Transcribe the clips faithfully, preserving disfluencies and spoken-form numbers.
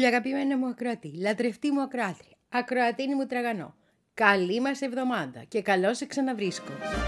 Πολύ αγαπημένη μου ακροατή, λατρευτή μου ακροάτρια, ακροατίνη μου τραγανό. Καλή μας εβδομάδα και καλώς σε ξαναβρίσκω.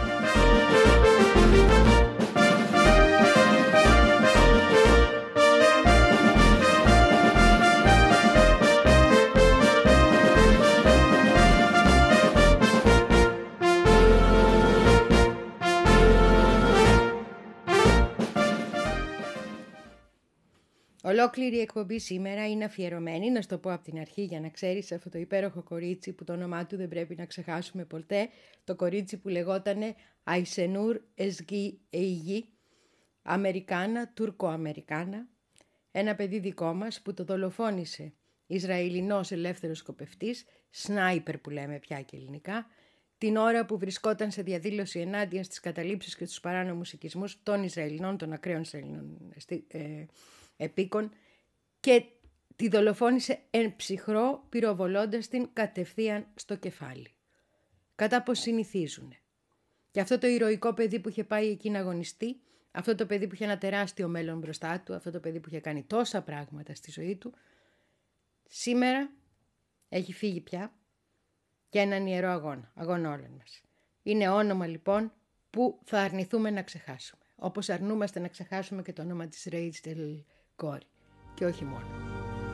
Ολόκληρη η εκπομπή σήμερα είναι αφιερωμένη, να σου το πω από την αρχή για να ξέρεις, αυτό το υπέροχο κορίτσι που το όνομά του δεν πρέπει να ξεχάσουμε ποτέ, το κορίτσι που λεγότανε Αϊσενούρ Εσγί Εϊγή, Αμερικάνα, Τουρκο-Αμερικάνα, ένα παιδί δικό μας που το δολοφόνησε Ισραηλινός ελεύθερος σκοπευτής, σνάιπερ που λέμε πια και ελληνικά, την ώρα που βρισκόταν σε διαδήλωση ενάντια στις καταλήψεις και στους παράνομους οικισμούς των Ισραηλινών, των ακραίων Ισραηλινών ε, επίκων, και τη δολοφόνησε εν ψυχρό, πυροβολώντας την κατευθείαν στο κεφάλι. Κατά πως συνηθίζουν. Και αυτό το ηρωικό παιδί που είχε πάει εκεί να αγωνιστεί, αυτό το παιδί που είχε ένα τεράστιο μέλλον μπροστά του, αυτό το παιδί που είχε κάνει τόσα πράγματα στη ζωή του, σήμερα έχει φύγει πια για έναν ιερό αγώνα, αγώνα όλων μας. Είναι όνομα λοιπόν που θα αρνηθούμε να ξεχάσουμε. Όπως αρνούμαστε να ξεχάσουμε και το όνομα της Ρέιτσελ Κόρι. Και όχι μόνο.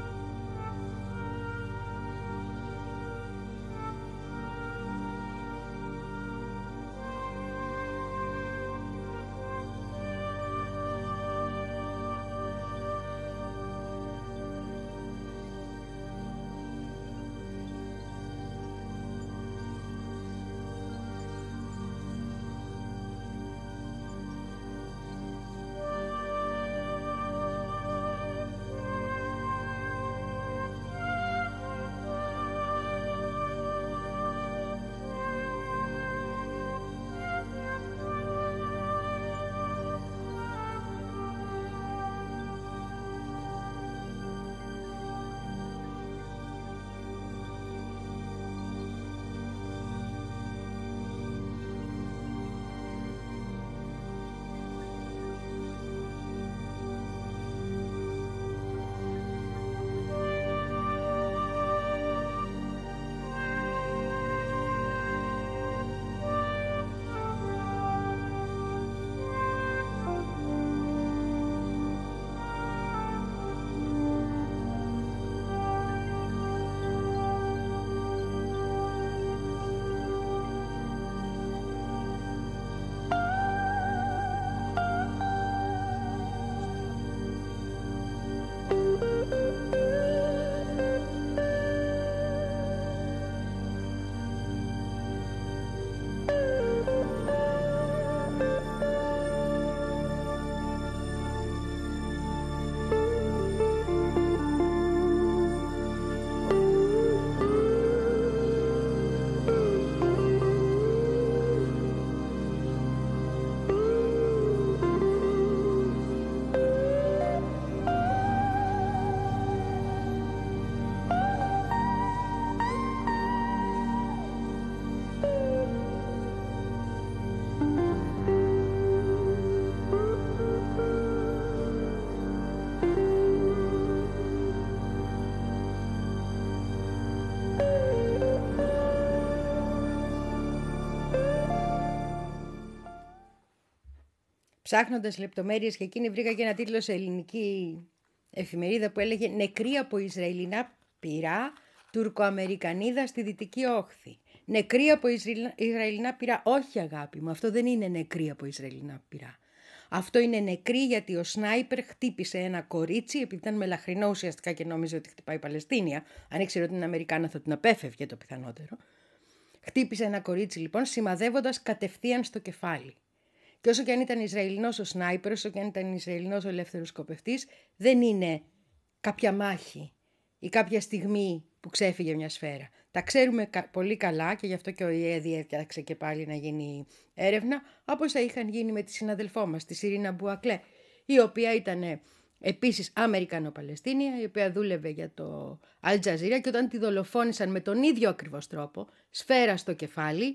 Ψάχνοντας λεπτομέρειες και εκείνη βρήκα και ένα τίτλο σε ελληνική εφημερίδα που έλεγε «Νεκρή από Ισραηλινά πυρά, Τουρκοαμερικανίδα στη Δυτική Όχθη». Νεκρή από Ισραηλινά πυρά. Όχι αγάπη μου, αυτό δεν είναι νεκρή από Ισραηλινά πυρά. Αυτό είναι νεκρή γιατί ο σνάιπερ χτύπησε ένα κορίτσι, επειδή ήταν μελαχρινό ουσιαστικά και νόμιζε ότι χτυπάει η Παλαιστίνια. Αν ήξερε ότι είναι Αμερικάνα θα την απέφευγε το πιθανότερο. Χτύπησε ένα κορίτσι λοιπόν σημαδεύοντας κατευθείαν στο κεφάλι. Και όσο και αν ήταν Ισραηλινός ο σνάιπερ, όσο και αν ήταν Ισραηλινός ο ελεύθερος σκοπευτής, δεν είναι κάποια μάχη ή κάποια στιγμή που ξέφυγε μια σφαίρα. Τα ξέρουμε πολύ καλά και γι' αυτό και ο ΙΕ διέταξε και πάλι να γίνει έρευνα, όπως θα είχαν γίνει με τη συναδελφό μας, τη Σιρίνα Μπουακλέ, η οποία ήταν επίσης Αμερικανο-Παλαιστίνια, η οποία δούλευε για το Αλ Τζαζίρα, και όταν τη δολοφόνησαν με τον ίδιο ακριβώς τρόπο, σφαίρα στο κεφάλι,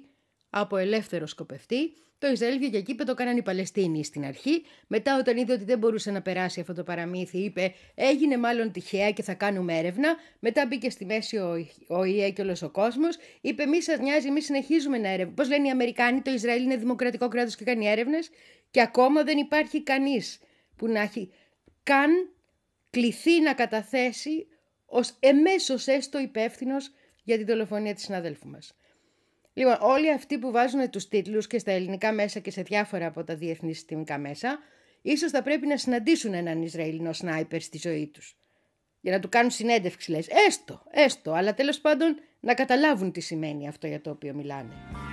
από ελεύθερο σκοπευτή. Το Ισραήλ βγήκε εκεί, το κάνανε οι Παλαιστίνοι στην αρχή. Μετά, όταν είδε ότι δεν μπορούσε να περάσει αυτό το παραμύθι, είπε έγινε μάλλον τυχαία και θα κάνουμε έρευνα. Μετά μπήκε στη μέση ο ΙΕ και όλος ο κόσμος. Είπε μη σας νοιάζει, εμείς συνεχίζουμε να έρευνα. Πώς λένε οι Αμερικάνοι, το Ισραήλ είναι δημοκρατικό κράτος και κάνει έρευνες. Και ακόμα δεν υπάρχει κανείς που να έχει καν κληθεί να καταθέσει ως εμέσως έστω υπεύθυνος για τη δολοφονία της συναδέλφου μας. Λοιπόν, όλοι αυτοί που βάζουν τους τίτλους και στα ελληνικά μέσα και σε διάφορα από τα διεθνή συστημικά μέσα, ίσως θα πρέπει να συναντήσουν έναν Ισραηλινό σνάιπερ στη ζωή τους. Για να του κάνουν συνέντευξη, λες. Έστω, έστω, αλλά τέλος πάντων να καταλάβουν τι σημαίνει αυτό για το οποίο μιλάνε.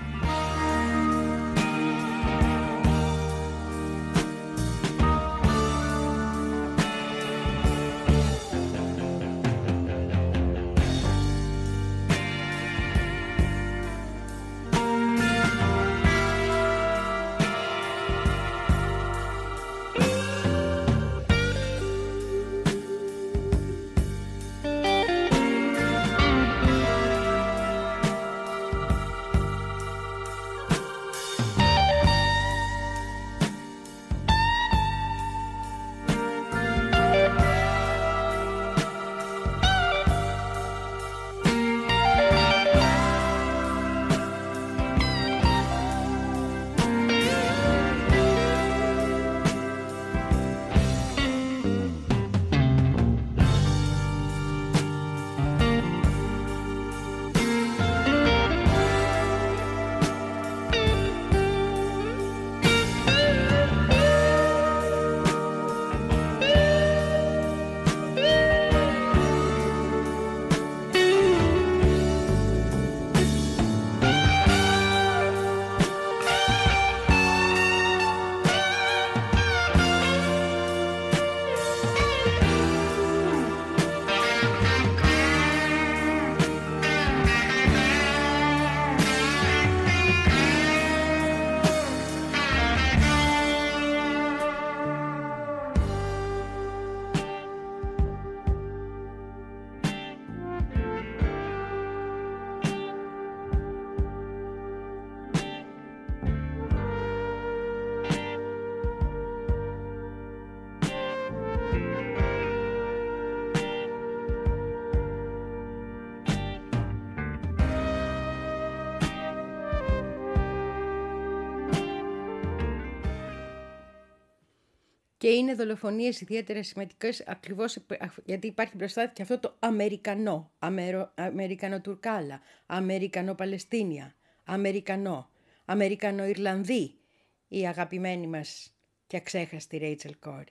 Και είναι δολοφονίες ιδιαίτερα σημαντικές ακριβώς γιατί υπάρχει μπροστά και αυτό το Αμερικανό, Αμερο, Αμερικανοτουρκάλα, Αμερικανοπαλαιστίνια, Αμερικανό, Αμερικανοϊρλανδί, η αγαπημένη μας και αξέχαστη Ρέιτσελ Κόρι.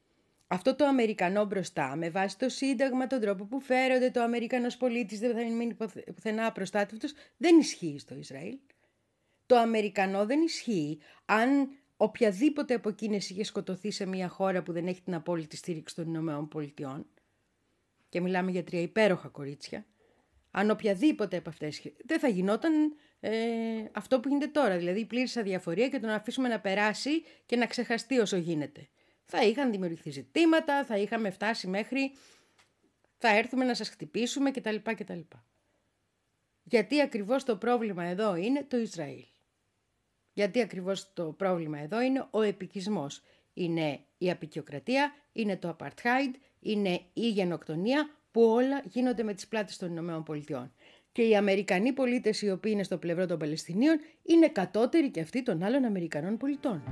Αυτό το Αμερικανό μπροστά, με βάση το Σύνταγμα, τον τρόπο που φέρονται, το Αμερικανός πολίτης δεν θα μείνει πουθενά απροστάτευτος, δεν ισχύει στο Ισραήλ. Το Αμερικανό δεν ισχύει αν οποιαδήποτε από εκείνες είχε σκοτωθεί σε μια χώρα που δεν έχει την απόλυτη στήριξη των Ηνωμένων Πολιτειών, και μιλάμε για τρία υπέροχα κορίτσια, αν οποιαδήποτε από αυτές, δεν θα γινόταν ε, αυτό που γίνεται τώρα, δηλαδή η πλήρης αδιαφορία και το να αφήσουμε να περάσει και να ξεχαστεί όσο γίνεται. Θα είχαν δημιουργηθεί ζητήματα, θα είχαμε φτάσει μέχρι, θα έρθουμε να σας χτυπήσουμε κτλ. κτλ. Γιατί ακριβώς το πρόβλημα εδώ είναι το Ισραήλ. Γιατί ακριβώς το πρόβλημα εδώ είναι ο επικισμός. Είναι η αποικιοκρατία, είναι το apartheid, είναι η γενοκτονία που όλα γίνονται με τις πλάτες των Ηνωμένων Πολιτειών. Και οι Αμερικανοί πολίτες οι οποίοι είναι στο πλευρό των Παλαιστινίων είναι κατώτεροι και αυτοί των άλλων Αμερικανών πολιτών.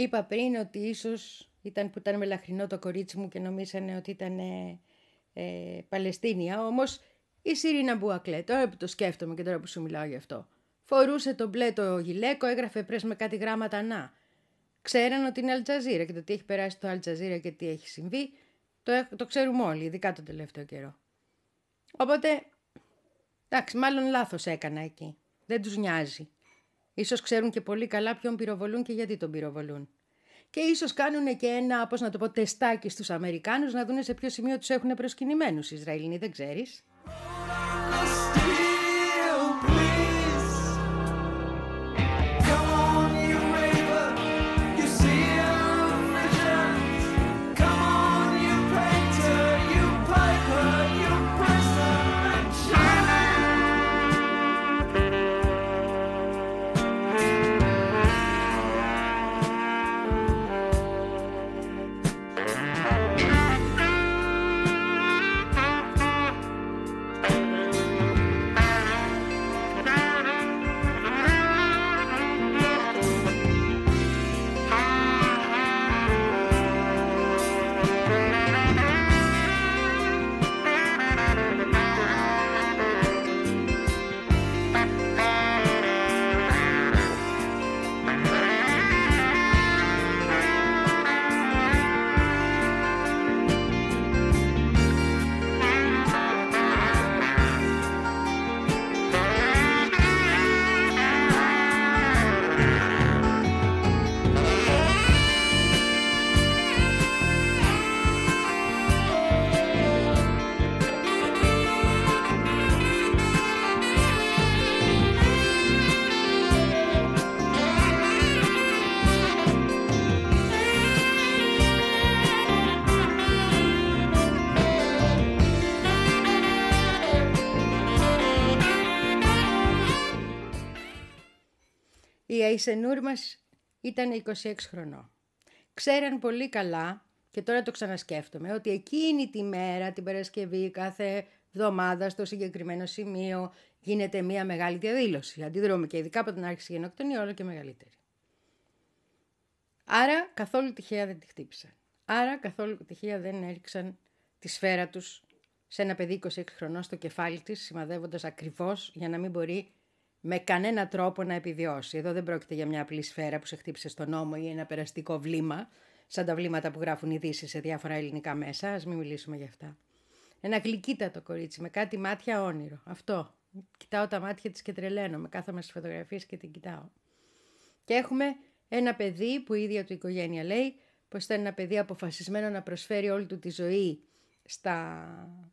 Είπα πριν ότι ίσως ήταν που ήταν μελαχρινό το κορίτσι μου και νομίζανε ότι ήταν ε, ε, Παλαιστίνια, όμως η Σιρίνα Μπουακλέ, τώρα που το σκέφτομαι και τώρα που σου μιλάω γι' αυτό, φορούσε το μπλε το γυλαίκο, έγραφε πρες με κάτι γράμματα να. Ξέραν ότι είναι Αλτζαζίρα και το τι έχει περάσει το Αλτζαζίρα και τι έχει συμβεί, το, το ξέρουμε όλοι, ειδικά τον τελευταίο καιρό. Οπότε, εντάξει, μάλλον λάθος έκανα εκεί. Δεν τους νοιάζει. Ίσως ξέρουν και πολύ καλά ποιον πυροβολούν και γιατί τον πυροβολούν. Και ίσως κάνουν και ένα, πώς να το πω, τεστάκι στους Αμερικάνους να δουν σε ποιο σημείο τους έχουν προσκυνημένους οι Ισραηλινοί, δεν ξέρεις. Η Αϊσενούρ μας ήταν είκοσι έξι χρονών. Ξέραν πολύ καλά, και τώρα το ξανασκέφτομαι, ότι εκείνη τη μέρα, την Παρασκευή, κάθε εβδομάδα στο συγκεκριμένο σημείο γίνεται μια μεγάλη διαδήλωση. Αντιδρούμε και ειδικά από την άρχιση γενοκτονία όλο και μεγαλύτερη. Άρα καθόλου τυχαία δεν τη χτύπησαν. Άρα καθόλου τυχαία δεν έριξαν τη σφαίρα τους σε ένα παιδί είκοσι έξι χρονών στο κεφάλι της, σημαδεύοντας ακριβώς για να μην μπορεί με κανένα τρόπο να επιβιώσει. Εδώ δεν πρόκειται για μια απλή σφαίρα που σε χτύπησε στον ώμο ή ένα περαστικό βλήμα, σαν τα βλήματα που γράφουν ειδήσεις σε διάφορα ελληνικά μέσα. Ας μην μιλήσουμε για αυτά. Ένα γλυκύτατο κορίτσι με κάτι μάτια όνειρο. Αυτό. Κοιτάω τα μάτια της και τρελαίνομαι. Κάθομαι στις φωτογραφίες και την κοιτάω. Και έχουμε ένα παιδί που η ίδια του οικογένεια λέει πως ήταν ένα παιδί αποφασισμένο να προσφέρει όλη του τη ζωή στα,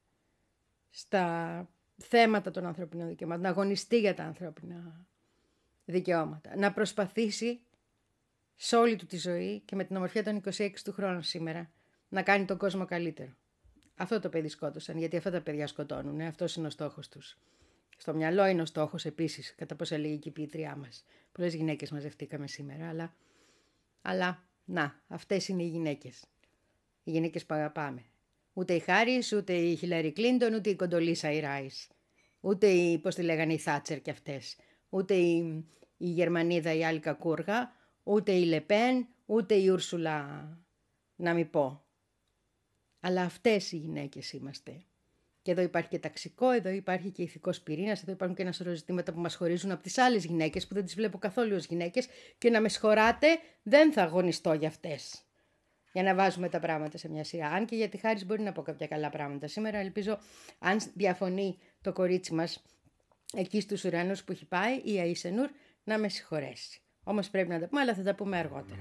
στα θέματα των ανθρωπινών δικαιωμάτων, να αγωνιστεί για τα ανθρώπινα δικαιώματα, να προσπαθήσει σε όλη του τη ζωή και με την ομορφιά των είκοσι έξι του χρόνου σήμερα να κάνει τον κόσμο καλύτερο. Αυτό το παιδί σκότωσαν, γιατί αυτά τα παιδιά σκοτώνουν, ε? Αυτός είναι ο στόχος τους. Στο μυαλό είναι ο στόχος επίσης, κατά πώς έλεγε και η ποιήτριά μας. Πολλές γυναίκες μαζευτήκαμε σήμερα, αλλά, αλλά να, αυτές είναι οι γυναίκες. Οι γυναίκες που αγαπάμε. Ούτε η Χάρις, ούτε η Χίλαρη Κλίντον, ούτε η Κοντολίσα η Ράις. Ούτε η, πώς τη λέγανε, η Θάτσερ κι αυτές. Ούτε η, η Γερμανίδα η Άλκα Κούργα, ούτε η Λεπέν, ούτε η Ούρσουλα, να μην πω. Αλλά αυτές οι γυναίκες είμαστε. Και εδώ υπάρχει και ταξικό, εδώ υπάρχει και ηθικός πυρήνας, εδώ υπάρχουν και ένα σωρό ζητήματα που μας χωρίζουν από τις άλλες γυναίκες που δεν τις βλέπω καθόλου ως γυναίκες και να με συγχωράτε, δεν θα αγωνιστώ για αυτές. Για να βάζουμε τα πράγματα σε μια σειρά. Αν και για τη Χάρις μπορεί να πω κάποια καλά πράγματα σήμερα. Ελπίζω, αν διαφωνεί το κορίτσι μας εκεί στους ουρανούς που έχει πάει, η Αϊσενούρ, να με συγχωρέσει. Όμως πρέπει να τα πούμε, αλλά θα τα πούμε αργότερα.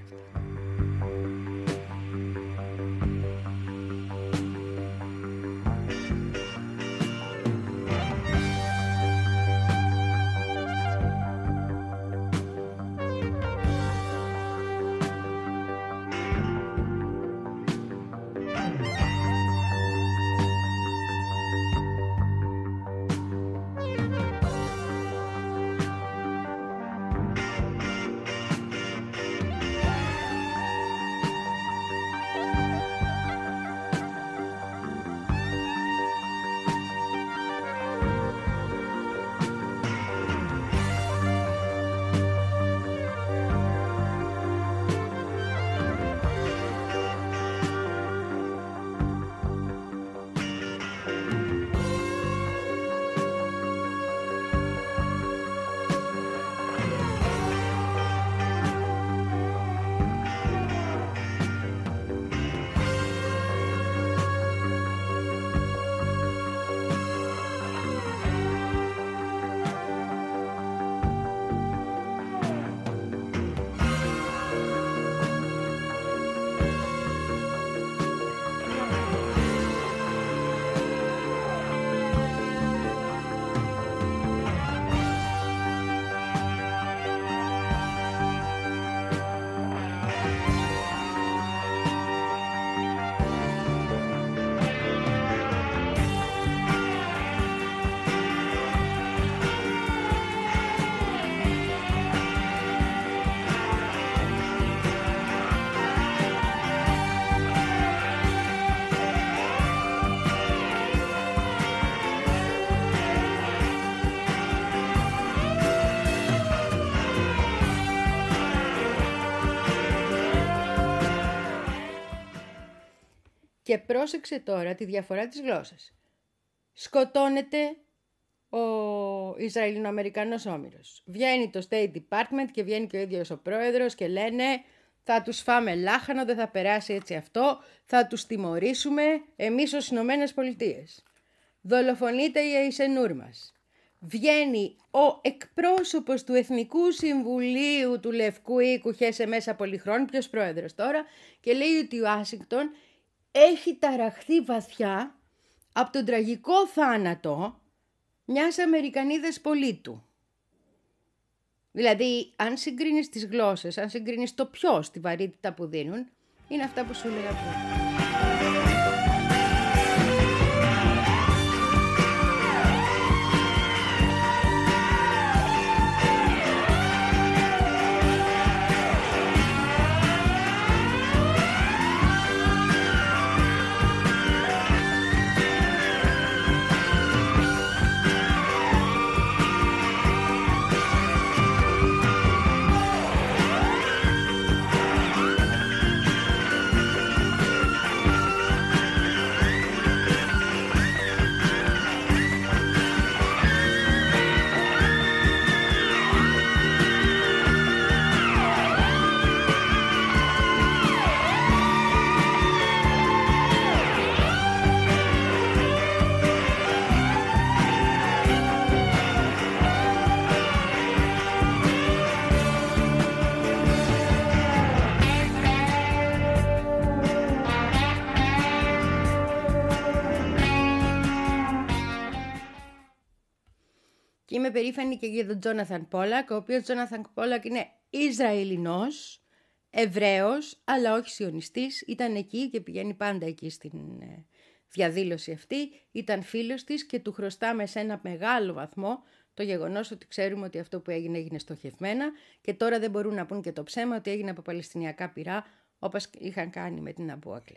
Και πρόσεξε τώρα τη διαφορά της γλώσσας. Σκοτώνεται ο Ισραηλινο-Αμερικανός όμηρος. Βγαίνει το State Department και βγαίνει και ο ίδιος ο πρόεδρος και λένε θα τους φάμε λάχανο, δεν θα περάσει έτσι αυτό, θα τους τιμωρήσουμε εμείς ως Ηνωμένες Πολιτείες. Δολοφονείται η Αϊσενούρ μας. Βγαίνει ο εκπρόσωπος του Εθνικού Συμβουλίου του Λευκού Οίκου, χέσε μέσα πολυχρόνου, ποιος πρόεδρος τώρα, και λέει ότι ο Ουάσιγκτον έχει ταραχθεί βαθιά από τον τραγικό θάνατο μιας Αμερικανίδας πολίτου. Δηλαδή, αν συγκρίνεις τις γλώσσες, αν συγκρίνεις το ποιος, τη βαρύτητα που δίνουν, είναι αυτά που σου έλεγα πριν. Είμαι περήφανη και για τον Τζόναθαν Πόλακ, ο οποίος Τζόναθαν Πόλακ είναι Ισραηλινός, Εβραίος, αλλά όχι Σιωνιστής. Ήταν εκεί και πηγαίνει πάντα εκεί στην διαδήλωση αυτή. Ήταν φίλος της και του χρωστάμε σε ένα μεγάλο βαθμό το γεγονός ότι ξέρουμε ότι αυτό που έγινε έγινε στοχευμένα και τώρα δεν μπορούν να πούν και το ψέμα ότι έγινε από παλαιστινιακά πυρά, όπως είχαν κάνει με την Αμπού Ακλέ.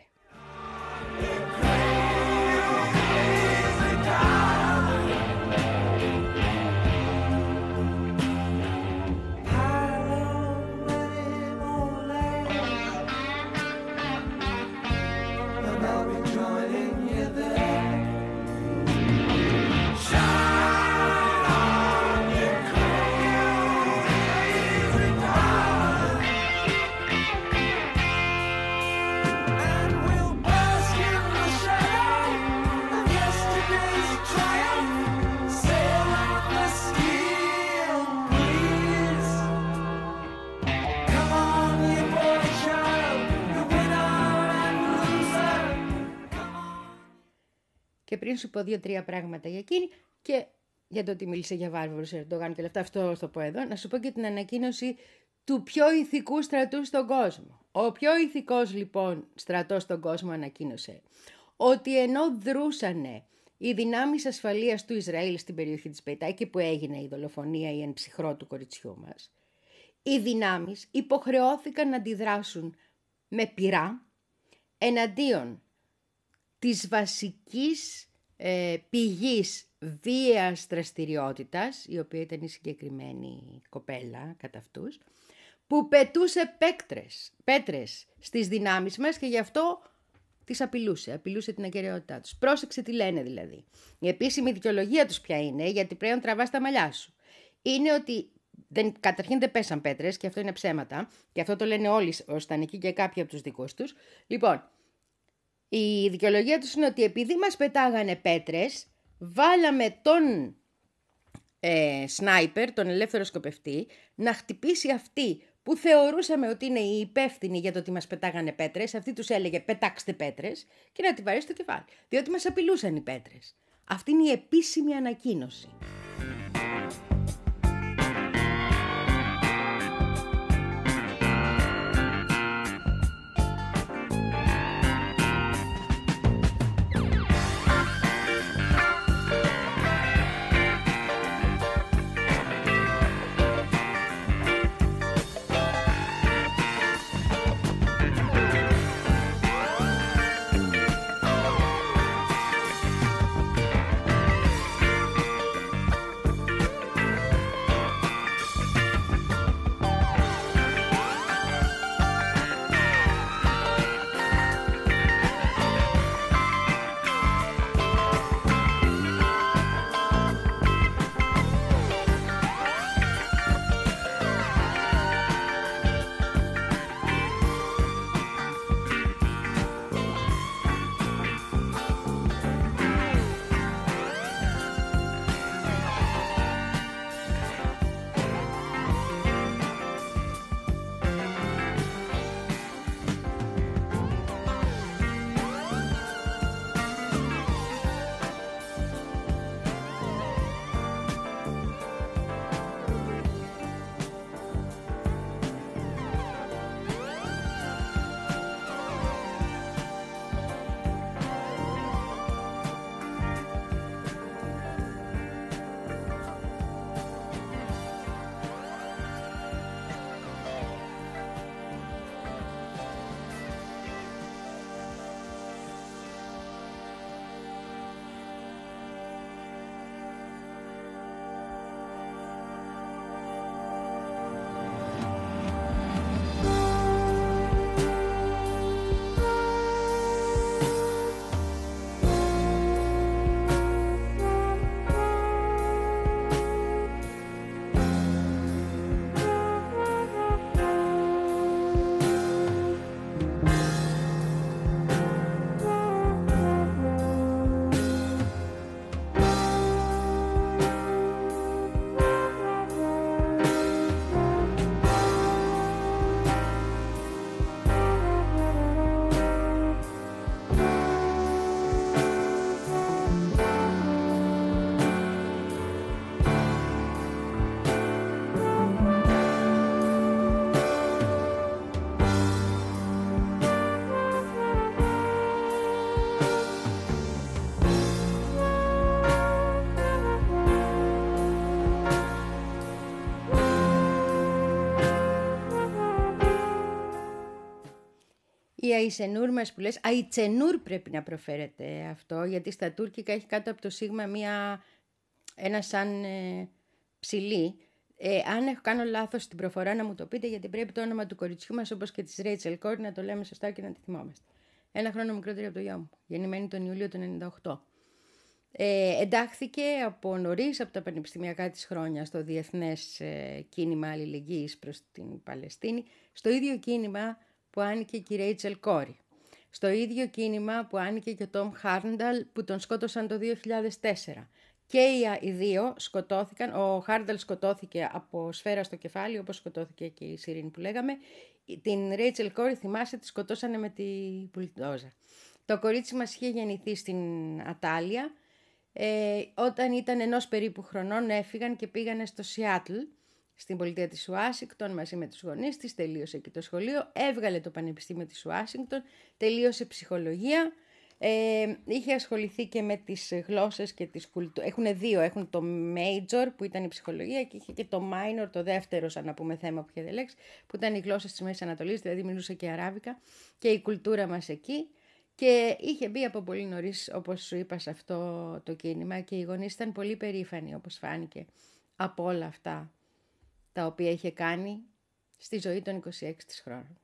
Και πριν σου πω δύο-τρία πράγματα για εκείνη και για το ότι μίλησε για βάρβαρους Ερντογάν και λεφτά, αυτό θα πω εδώ, να σου πω και την ανακοίνωση του πιο ηθικού στρατού στον κόσμο. Ο πιο ηθικός λοιπόν στρατός στον κόσμο ανακοίνωσε ότι ενώ δρούσανε οι δυνάμεις ασφαλείας του Ισραήλ στην περιοχή της Μπεϊτά, εκεί που έγινε η δολοφονία ή εν ψυχρό του κοριτσιού μας, οι δυνάμεις υποχρεώθηκαν να αντιδράσουν με πυρά εναντίον της βασικής ε, πηγής βίαιας δραστηριότητας, η οποία ήταν η συγκεκριμένη κοπέλα κατά αυτούς, που πετούσε πέκτρες, πέτρες στις δυνάμεις μας και γι' αυτό τις απειλούσε, απειλούσε την ακεραιότητά τους. Πρόσεξε τι λένε δηλαδή. Η επίσημη δικαιολογία τους ποια είναι, γιατί πρέπει να τραβάς τα μαλλιά σου. Είναι ότι δεν, καταρχήν δεν πέσαν πέτρες και αυτό είναι ψέματα και αυτό το λένε όλοι όσοι ήταν εκεί και κάποιοι από τους δικούς τους. Λοιπόν, η δικαιολογία τους είναι ότι επειδή μας πετάγανε πέτρες, βάλαμε τον ε, σνάιπερ, τον ελεύθερο σκοπευτή, να χτυπήσει αυτή που θεωρούσαμε ότι είναι η υπεύθυνη για το ότι μας πετάγανε πέτρες. Αυτή τους έλεγε πετάξτε πέτρες και να τη βαρέσει στο κεφάλι, διότι μας απειλούσαν οι πέτρες. Αυτή είναι η επίσημη ανακοίνωση. η Αϊσενούρ μας που λες, Αϊτσενούρ πρέπει να προφέρεται αυτό, γιατί στα τουρκικά έχει κάτω από το σίγμα μία, ένα σαν ε, ψηλή. Ε, αν έχω κάνω λάθος στην προφορά να μου το πείτε, γιατί πρέπει το όνομα του κοριτσιού μας, όπως και της Ρέιτσελ Κόρι, να το λέμε σωστά και να τη θυμόμαστε. Ένα χρόνο μικρότερη από το γιο μου, γεννημένη τον Ιούλιο του ενενήντα οκτώ. Ε, εντάχθηκε από νωρίς, από τα πανεπιστημιακά της χρόνια, στο διεθνές ε, κίνημα αλληλεγγύης προς την Παλαιστίνη, στο ίδιο κίνημα που άνοικε και η Ρέιτσελ Κόρι, στο ίδιο κίνημα που άνοικε και ο Τόμ Χάρνταλ, που τον σκότωσαν το δύο χιλιάδες τέσσερα. Και οι δύο σκοτώθηκαν, ο Χάρνταλ σκοτώθηκε από σφαίρα στο κεφάλι, όπως σκοτώθηκε και η Σιρήνη που λέγαμε. Την Ρέιτσελ Κόρι, θυμάστε, τη σκοτώσανε με τη μπουλντόζα. Το κορίτσι μας είχε γεννηθεί στην Ατάλια. Ε, όταν ήταν ενός περίπου χρονών έφυγαν και πήγανε στο Σιάτλ, στην πολιτεία της Ουάσιγκτον, μαζί με τους γονείς της, τελείωσε εκεί το σχολείο, έβγαλε το Πανεπιστήμιο της Ουάσιγκτον, τελείωσε ψυχολογία, ε, είχε ασχοληθεί και με τις γλώσσες και τις κουλτούρες. Έχουν δύο, έχουν το major που ήταν η ψυχολογία και είχε και το minor, το δεύτερο σαν να πούμε θέμα που είχε διαλέξει, που ήταν οι γλώσσες της Μέσης Ανατολής, δηλαδή μιλούσε και αράβικα και η κουλτούρα μας εκεί. Και είχε μπει από πολύ νωρίς, όπως σου είπα, σε αυτό το κίνημα και οι γονείς ήταν πολύ περήφανοι, όπως φάνηκε, από όλα αυτά τα οποία είχε κάνει στη ζωή των είκοσι έξι της χρόνων.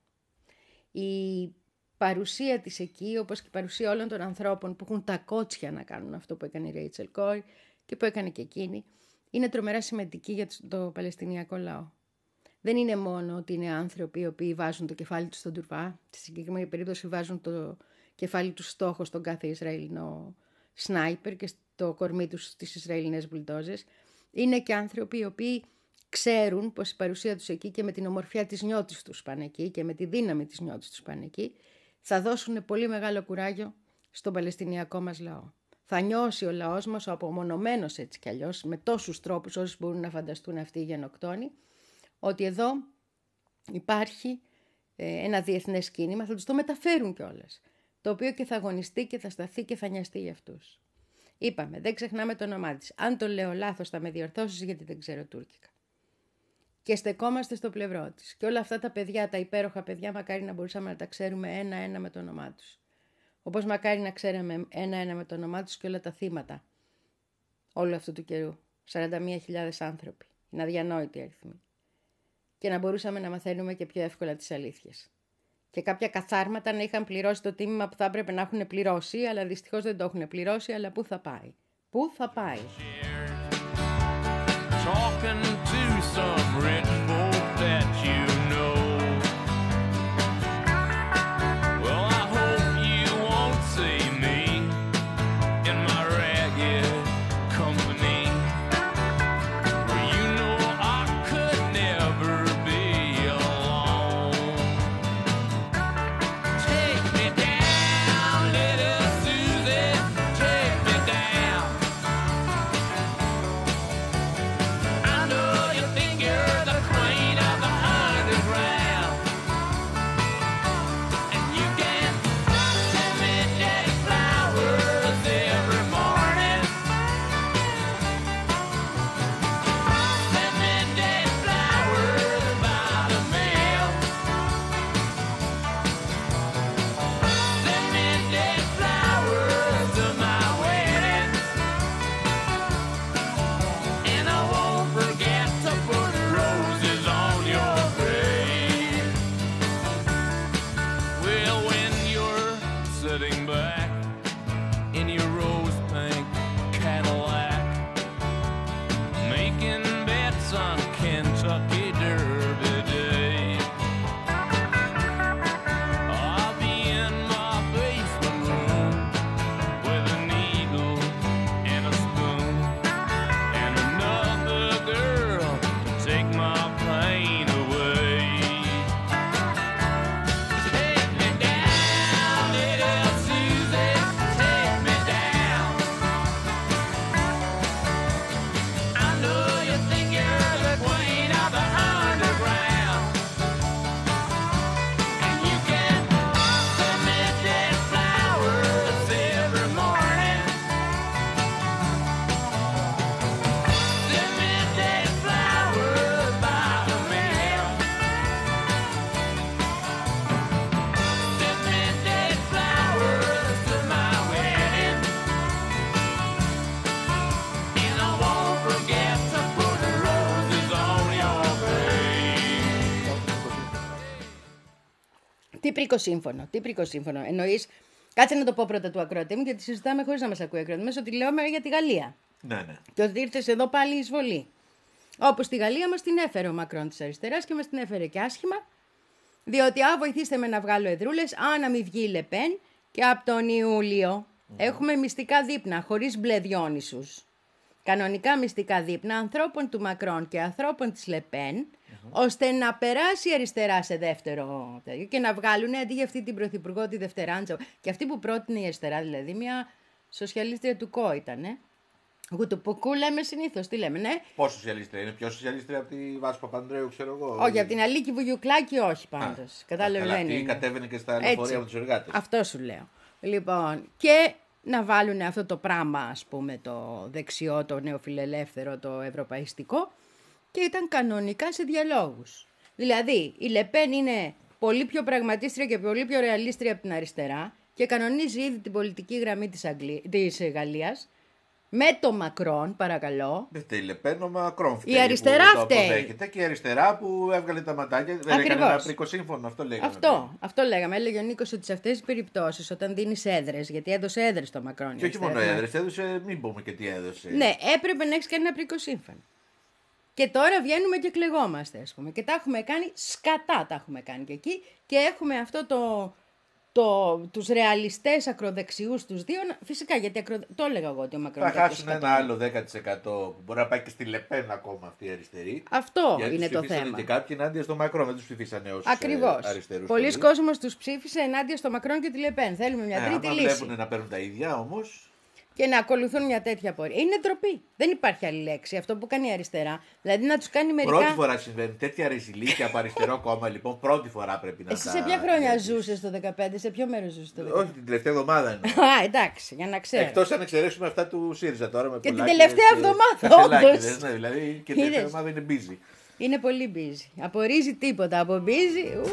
Η παρουσία της εκεί, όπως και η παρουσία όλων των ανθρώπων που έχουν τα κότσια να κάνουν αυτό που έκανε η Ρέιτσελ Κόρι και που έκανε και εκείνη, είναι τρομερά σημαντική για το παλαιστινιακό λαό. Δεν είναι μόνο ότι είναι άνθρωποι οι οποίοι βάζουν το κεφάλι τους στον τουρβά, στη συγκεκριμένη περίπτωση βάζουν το κεφάλι του στόχο στον κάθε Ισραηλινό σνάιπερ και στο κορμί τους στις Ισραηλινές μπουλντόζες. Είναι και άνθρωποι οι οποίοι ξέρουν πως η παρουσία τους εκεί και με την ομορφιά της νιώτης τους πάνε εκεί και με τη δύναμη της νιώτης τους πάνε εκεί, θα δώσουν πολύ μεγάλο κουράγιο στον παλαιστινιακό μας λαό. Θα νιώσει ο λαός μας, ο απομονωμένος έτσι κι αλλιώς, με τόσους τρόπους όσους μπορούν να φανταστούν αυτοί οι γενοκτόνοι, ότι εδώ υπάρχει ε, ένα διεθνές κίνημα, θα τους το μεταφέρουν κιόλας, το οποίο και θα αγωνιστεί και θα σταθεί και θα νοιαστεί για αυτούς. Είπαμε, δεν ξεχνάμε το όνομά της. Αν το λέω λάθος θα με διορθώσεις, γιατί δεν ξέρω τουρκικά. Και στεκόμαστε στο πλευρό της. Και όλα αυτά τα παιδιά, τα υπέροχα παιδιά, μακάρι να μπορούσαμε να τα ξέρουμε ένα-ένα με το όνομά τους. Όπως μακάρι να ξέραμε ένα-ένα με το όνομά τους και όλα τα θύματα όλου αυτού του καιρού. σαράντα μία χιλιάδες άνθρωποι. Είναι αδιανόητοι αριθμοί. Και να μπορούσαμε να μαθαίνουμε και πιο εύκολα τις αλήθειες. Και κάποια καθάρματα να είχαν πληρώσει το τίμημα που θα έπρεπε να έχουν πληρώσει, αλλά δυστυχώς δεν το έχουν πληρώσει, αλλά πού θα πάει. Πού θα πάει. I know you think you're the queen of the heart. Τι πρικοσύμφωνο, τι πρικοσύμφωνο. Εννοείς, κάτσε να το πω πρώτα του ακροατή μου, γιατί συζητάμε χωρίς να μας ακούει ο ακροατής, ότι λέω για τη Γαλλία. Ναι, ναι. Και ότι ήρθες εδώ πάλι εισβολή. Όπως τη Γαλλία μας την έφερε ο Μακρόν της αριστεράς και μας την έφερε και άσχημα, διότι α, βοηθήστε με να βγάλω εδρούλες, α, να μην βγει η Λεπέν, και από τον Ιούλιο mm. έχουμε μυστικά δείπνα, χωρίς μπλε Διόνυσους. Κανονικά μυστικά δείπνα ανθρώπων του Μακρόν και ανθρώπων της Λεπέν, mm-hmm. ώστε να περάσει η αριστερά σε δεύτερο τέτοιο και να βγάλουν αντί για αυτή την πρωθυπουργό τη Δευτεράντζα. Και αυτή που πρότεινε η αριστερά, δηλαδή μια σοσιαλίστρια του ΚΟ ήταν. Ε? Γουτουπουκού λέμε συνήθως, τι λέμε, ναι. Πώς σοσιαλίστρια, είναι πιο σοσιαλίστρια από τη Βάσο Παπανδρέου, ξέρω εγώ. Όχι, από την Αλίκη Βουγιουκλάκη, όχι πάντως. Κατάλαβε. Αυτή κατέβαινε και στα λεωφορεία από τους εργάτες. Αυτό σου λέω. Λοιπόν, και να βάλουν αυτό το πράγμα, ας πούμε, το δεξιό, το νεοφιλελεύθερο, το ευρωπαϊστικό, και ήταν κανονικά σε διαλόγους. Δηλαδή, η Λεπέν είναι πολύ πιο πραγματίστρια και πολύ πιο ρεαλίστρια από την αριστερά και κανονίζει ήδη την πολιτική γραμμή της, Αγγλί... της Γαλλίας. Με το Μακρόν, παρακαλώ. Δεν φταίει η Λεπέν, ο Μακρόν φταίει. Η αριστερά που φταίει. Το αποδέχεται, και η αριστερά που έβγαλε τα ματάκια. Δεν έκανε ένα πρικοσύμφωνο, αυτό λέγαμε. Αυτό, αυτό λέγαμε. Έλεγε ο Νίκος ότι σε αυτές τις περιπτώσεις, όταν δίνεις έδρες, γιατί έδωσε έδρες το Μακρόν. Και όχι μόνο έδρες, έδωσε, μην πούμε και τι έδωσε. Ναι, έπρεπε να έχεις κάνει ένα πρικοσύμφωνο. Και τώρα βγαίνουμε και κλεγόμαστε, ας πούμε. Και τα έχουμε κάνει σκατά, τα έχουμε κάνει και εκεί. Και έχουμε αυτό το. Το, τους ρεαλιστές ακροδεξιούς τους δύο, φυσικά γιατί ακρο... το έλεγα εγώ ότι ο Μακρόν θα χάσουν ένα άλλο δέκα τοις εκατό που μπορεί να πάει και στη Λεπέν ακόμα αυτή η αριστερή. Αυτό γιατί είναι το θέμα. Γιατί και κάποιοι ενάντια στο Μακρόν, δεν τους ψηφίσανε ως ακριβώς. αριστερούς. Πολλοί κόσμος τους ψήφισε ενάντια στο Μακρόν και τη Λεπέν. Θέλουμε μια ε, τρίτη άμα λύση. Βλέπουν να παίρνουν τα ίδια όμως. Και να ακολουθούν μια τέτοια πορεία. Είναι ντροπή. Δεν υπάρχει άλλη λέξη. Αυτό που κάνει η αριστερά. Δηλαδή να τους κάνει μερικά. Πρώτη φορά συμβαίνει τέτοια ρεζιλίκια από αριστερό κόμμα, λοιπόν. Πρώτη φορά πρέπει να Εσύ τα... σε ποια χρόνια ζούσες το δεκαπέντε, σε ποιο μέρος ζούσες το δεκαπέντε? Όχι, την τελευταία εβδομάδα εννοώ. Α, εντάξει, για να ξέρω. Εκτός αν εξαιρέσουμε αυτά του ΣΥΡΙΖΑ τώρα με και την Πολάκηδες τελευταία εβδομάδα, όντως. Ναι, δηλαδή και την τελευταία εβδομάδα είναι busy. Είναι πολύ busy. Απορρίζει τίποτα από busy.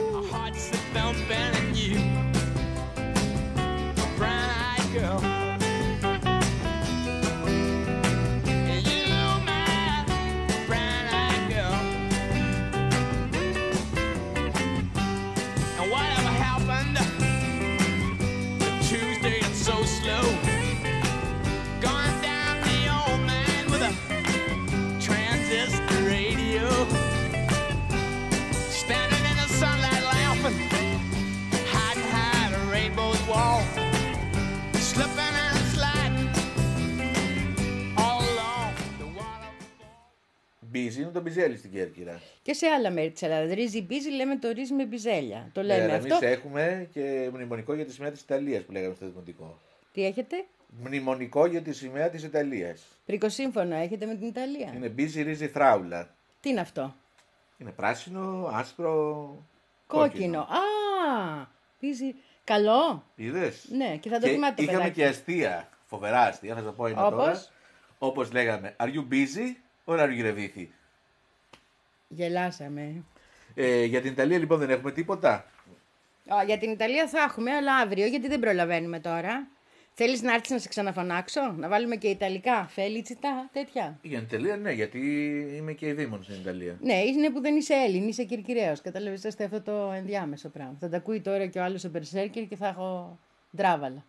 Μπίζι είναι το μπιζέλι στην Κέρκυρα. Και σε άλλα μέρη της Ελλάδας. Ρύζι μπίζι λέμε το ρύζι με μπιζέλια. Το λέμε ναι, αυτό. Εμείς έχουμε και μνημονικό για τη σημαία της Ιταλίας που λέγαμε στο δημοτικό. Τι έχετε? Μνημονικό για τη σημαία της Ιταλίας. Πρικοσύμφωνο έχετε με την Ιταλία. Είναι μπίζι ρύζι θράουλα. Τι είναι αυτό? Είναι πράσινο, άσπρο, κόκκινο. κόκκινο. Α, μπίζι. Καλό. Είδες? Ναι, και θα το θυμάται το είχαμε παιδάκι. και αστεία, φοβερά αστεία, θα σας πω ένα τώρα. Όπως λέγαμε, are you busy or are you revithi? Γελάσαμε. Ε, για την Ιταλία λοιπόν δεν έχουμε τίποτα. Ω, για την Ιταλία θα έχουμε, αλλά αύριο, γιατί δεν προλαβαίνουμε τώρα. Θέλεις να έρθεις να σε ξαναφωνάξω, να βάλουμε και Ιταλικά, Φέλιτσιτα, τέτοια? Για την Ιταλία ναι, γιατί είμαι και ειδήμων στην Ιταλία. Ναι, είναι που δεν είσαι Έλλην, είσαι Κυρκυραίος. Κατάλαβες, είστε αυτό το ενδιάμεσο πράγμα. Θα τα ακούει τώρα και ο άλλος ο Μπερσέρκερ και θα έχω ντράβαλα.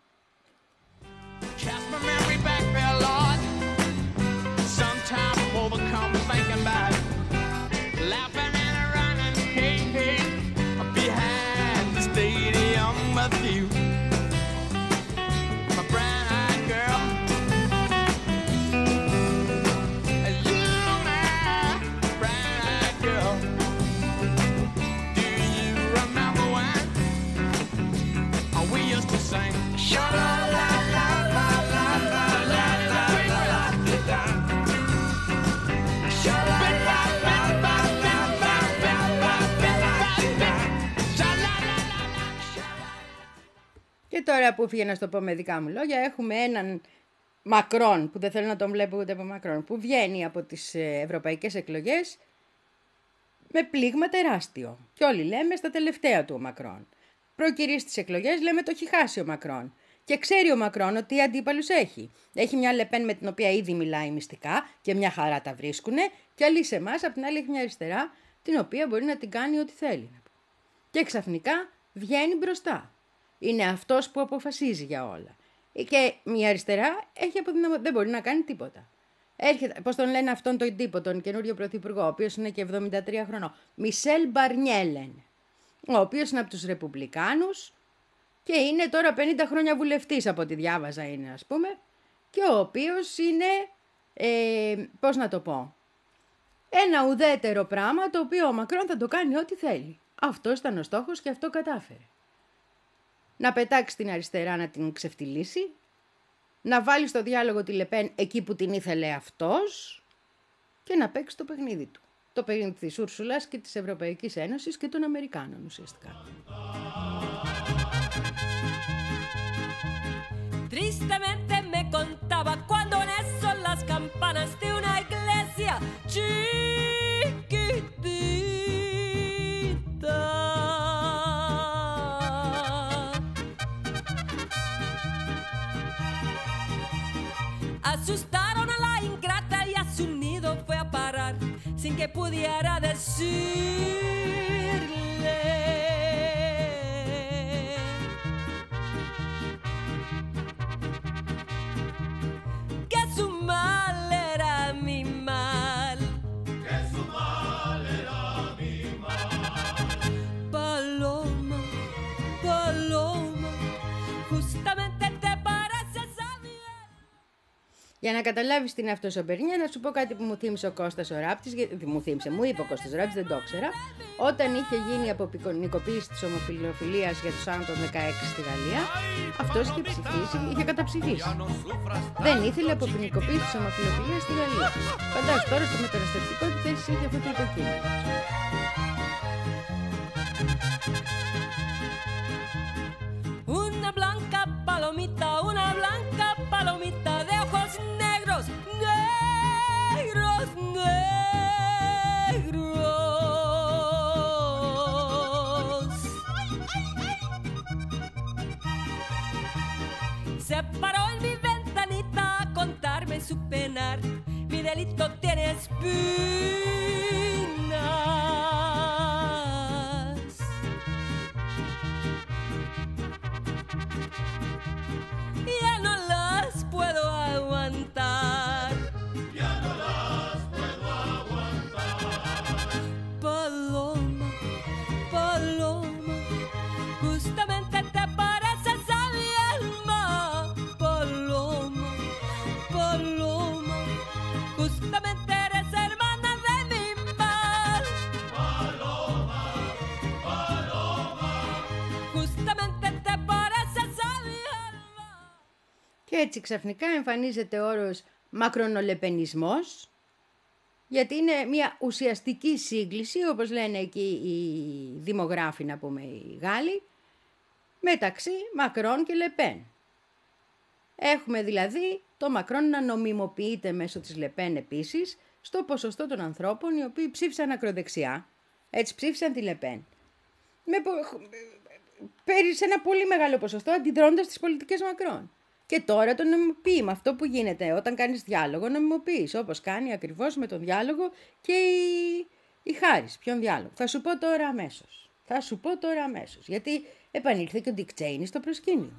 Και τώρα που φύγε να στο πω με δικά μου λόγια, έχουμε έναν Μακρόν, που δεν θέλω να τον βλέπω ούτε από Μακρόν, που βγαίνει από τις ευρωπαϊκές εκλογές με πλήγμα τεράστιο. Και όλοι λέμε στα τελευταία του ο Μακρόν. Προκυρήσει τις εκλογές λέμε το έχει χάσει ο Μακρόν. Και ξέρει ο Μακρόν ότι αντίπαλους έχει. Έχει μια Λεπέν με την οποία ήδη μιλάει μυστικά και μια χαρά τα βρίσκουνε, και άλλη σε εμάς, απ' την άλλη έχει μια αριστερά, την οποία μπορεί να την κάνει ό,τι θέλει. Και ξαφνικά βγαίνει μπροστά. Είναι αυτός που αποφασίζει για όλα. Και η αριστερά έχει αποδυναμω... δεν μπορεί να κάνει τίποτα. Έρχεται, πώς τον λένε αυτόν τον τύπο, τον καινούριο πρωθυπουργό, ο οποίος είναι και εβδομήντα τρία χρονών. Μισελ Μπαρνιέ λένε. Ο οποίος είναι από τους Ρεπουμπλικάνους και είναι τώρα πενήντα χρόνια βουλευτής, από ό,τι διάβαζα είναι, ας πούμε. Και ο οποίος είναι, ε, πώς να το πω, ένα ουδέτερο πράγμα, το οποίο ο Μακρόν θα το κάνει ό,τι θέλει. Αυτός ήταν ο στόχος και αυτό κατάφερε. Να πετάξει την αριστερά, να την ξεφτυλίσει, να βάλει στο διάλογο τη Λεπέν εκεί που την ήθελε αυτός και να παίξει το παιχνίδι του. Το παιχνίδι της Ούρσουλας και της Ευρωπαϊκής Ένωσης και των Αμερικάνων ουσιαστικά. Tristemente me contaba cuando son las campanas de una iglesia chiquitita. Asustaron a la ingrata y a su nido fue a parar sin que pudiera decirle que su mal era mi mal, que su mal era mi mal. Paloma, Paloma, justamente te pareces a mí. Για να καταλάβεις τι είναι αυτός ο Μπερνιέ, να σου πω κάτι που μου θύμισε ο Κώστας ο Ράπτης, γιατί μου θύμισε, μου είπε ο Κώστας ο Ράπτης, δεν το ήξερα, όταν είχε γίνει αποποινικοποίηση της ομοφιλοφιλίας για τους άνω των δεκαέξι στη Γαλλία, αυτός είχε ψηφίσει, είχε καταψηφίσει. Δεν ήθελε αποποινικοποίηση της ομοφιλοφιλίας στη Γαλλία. Φαντάζομαι τώρα στο μεταναστευτικό τι θέση είχε αυτό το υποκείμενο. Una blanca palomita, una blanca palomita de ojos negros, negros, negros. Se paró en mi ventanita a contarme su penar. Mi delito tiene espinas. Ya no las puedo aguantar. Ya no las puedo aguantar. Paloma, Paloma, justamente te pareces a mi alma. Paloma, Paloma, justamente eres hermana de mi mal. Paloma, Paloma. Justamente te pareces a mi alma. Και έτσι ξαφνικά εμφανίζεται ο όρος μακρονολεπενισμός, γιατί είναι μια ουσιαστική σύγκληση, όπως λένε εκεί οι δημογράφοι, να πούμε οι Γάλλοι, μεταξύ Μακρόν και Λεπέν. Έχουμε δηλαδή το Μακρόν να νομιμοποιείται μέσω της Λεπέν επίσης στο ποσοστό των ανθρώπων οι οποίοι ψήφισαν ακροδεξιά, έτσι ψήφισαν τη Λεπέν. Με, σε ένα πολύ μεγάλο ποσοστό αντιδρώντας τις πολιτικές Μακρόν. Και τώρα το νομιμοποιεί με αυτό που γίνεται όταν κάνεις διάλογο, νομιμοποιείς, όπως κάνει ακριβώς με τον διάλογο και η, η Χάρις. Ποιον διάλογο? Θα σου πω τώρα αμέσως. Θα σου πω τώρα αμέσως. Γιατί επανήλθε και ο Ντικ Τσέινι στο προσκήνιο.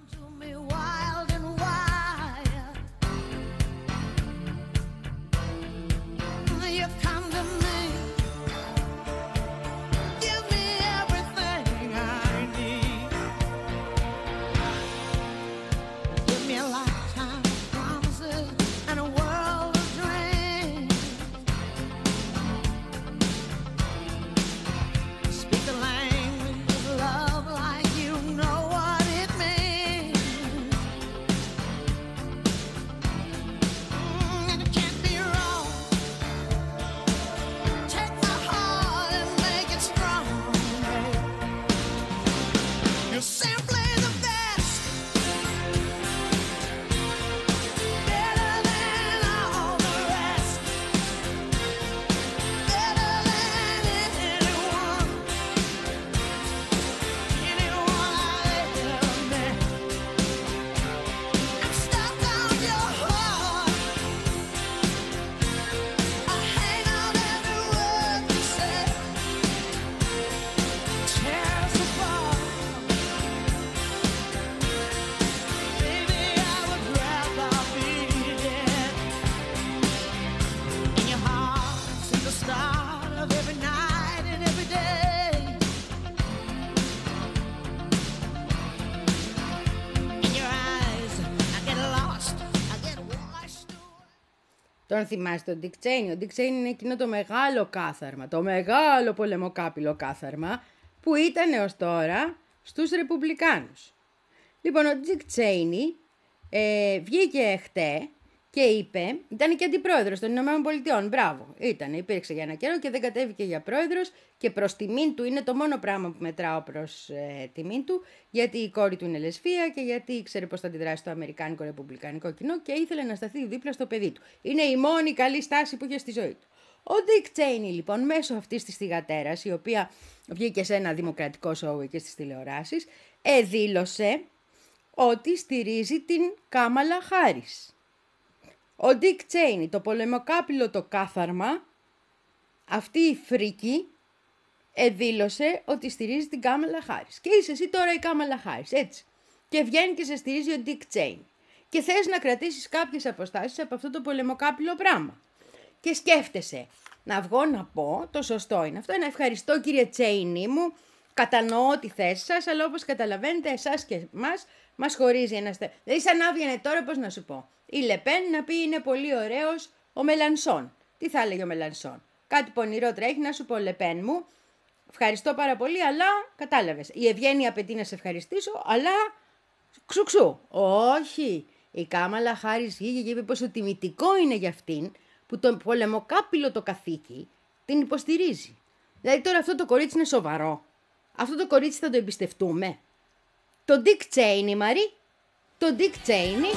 Τον θυμάστε τον Dick Cheney? Ο Dick Cheney είναι εκείνο το μεγάλο κάθαρμα, το μεγάλο πολεμοκάπηλο κάθαρμα που ήταν έως τώρα στους Ρεπουμπλικάνους. Λοιπόν, ο Dick Cheney ε, βγήκε χτες και είπε, ήταν και αντιπρόεδρος των Ηνωμένων Πολιτειών, μπράβο, ήταν, υπήρξε για ένα καιρό και δεν κατέβηκε για πρόεδρος και προς τιμήν του είναι το μόνο πράγμα που μετράω προς ε, τιμήν του, γιατί η κόρη του είναι λεσβία και γιατί ήξερε πώς θα αντιδράσει στο αμερικάνικο ρεπουμπλικανικό κοινό και ήθελε να σταθεί δίπλα στο παιδί του. Είναι η μόνη καλή στάση που είχε στη ζωή του. Ο Dick Cheney λοιπόν μέσω αυτής της θυγατέρας, η οποία βγήκε σε ένα δημοκρατικό σόου και στις τηλεοράσεις, εδήλωσε ότι στηρίζει την Κάμαλα Χάρις. Ο Dick Cheney, το πολεμοκάπηλο το κάθαρμα, αυτή η φρίκη, εδήλωσε ότι στηρίζει την Κάμαλα Χάρις. Και είσαι εσύ τώρα η Κάμαλα Χάρις, έτσι. Και βγαίνει και σε στηρίζει ο Dick Cheney. Και θες να κρατήσεις κάποιες αποστάσεις από αυτό το πολεμοκάπηλο πράγμα. Και σκέφτεσαι, να βγω να πω, το σωστό είναι αυτό, να ευχαριστώ κύριε Cheney μου, κατανοώ τη θέση σας, αλλά όπως καταλαβαίνετε εσάς και εμάς μας χωρίζει ένα στέ... Δηλαδή σαν να έβγαινε τώρα, πώς να σου πω, η Λεπέν να πει είναι πολύ ωραίος ο Μελανσόν. Τι θα έλεγε ο Μελανσόν? Κάτι πονηρό τρέχει να σου πω, Λεπέν μου, ευχαριστώ πάρα πολύ, αλλά κατάλαβες. Η ευγένεια απαιτεί να σε ευχαριστήσω, αλλά ξουξού. Όχι, η Κάμαλα Χάρις βγήκε και είπε πόσο τιμητικό είναι για αυτήν που το πολεμοκάπηλο το καθήκη την υποστηρίζει. Δηλαδή τώρα αυτό το κορίτσι είναι σοβαρό. Αυτό το κορίτσι θα το εμπιστευτούμε? Το Dick Cheney, Μαρή, το Dick Cheney.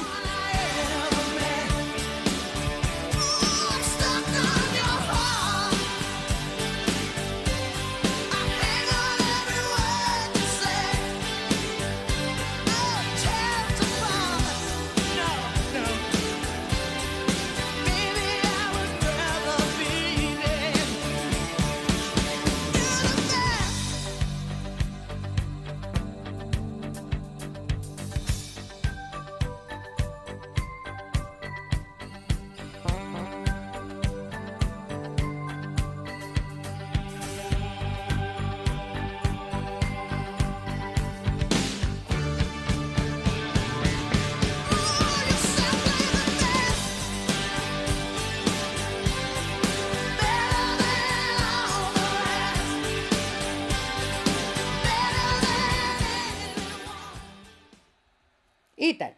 Ήταν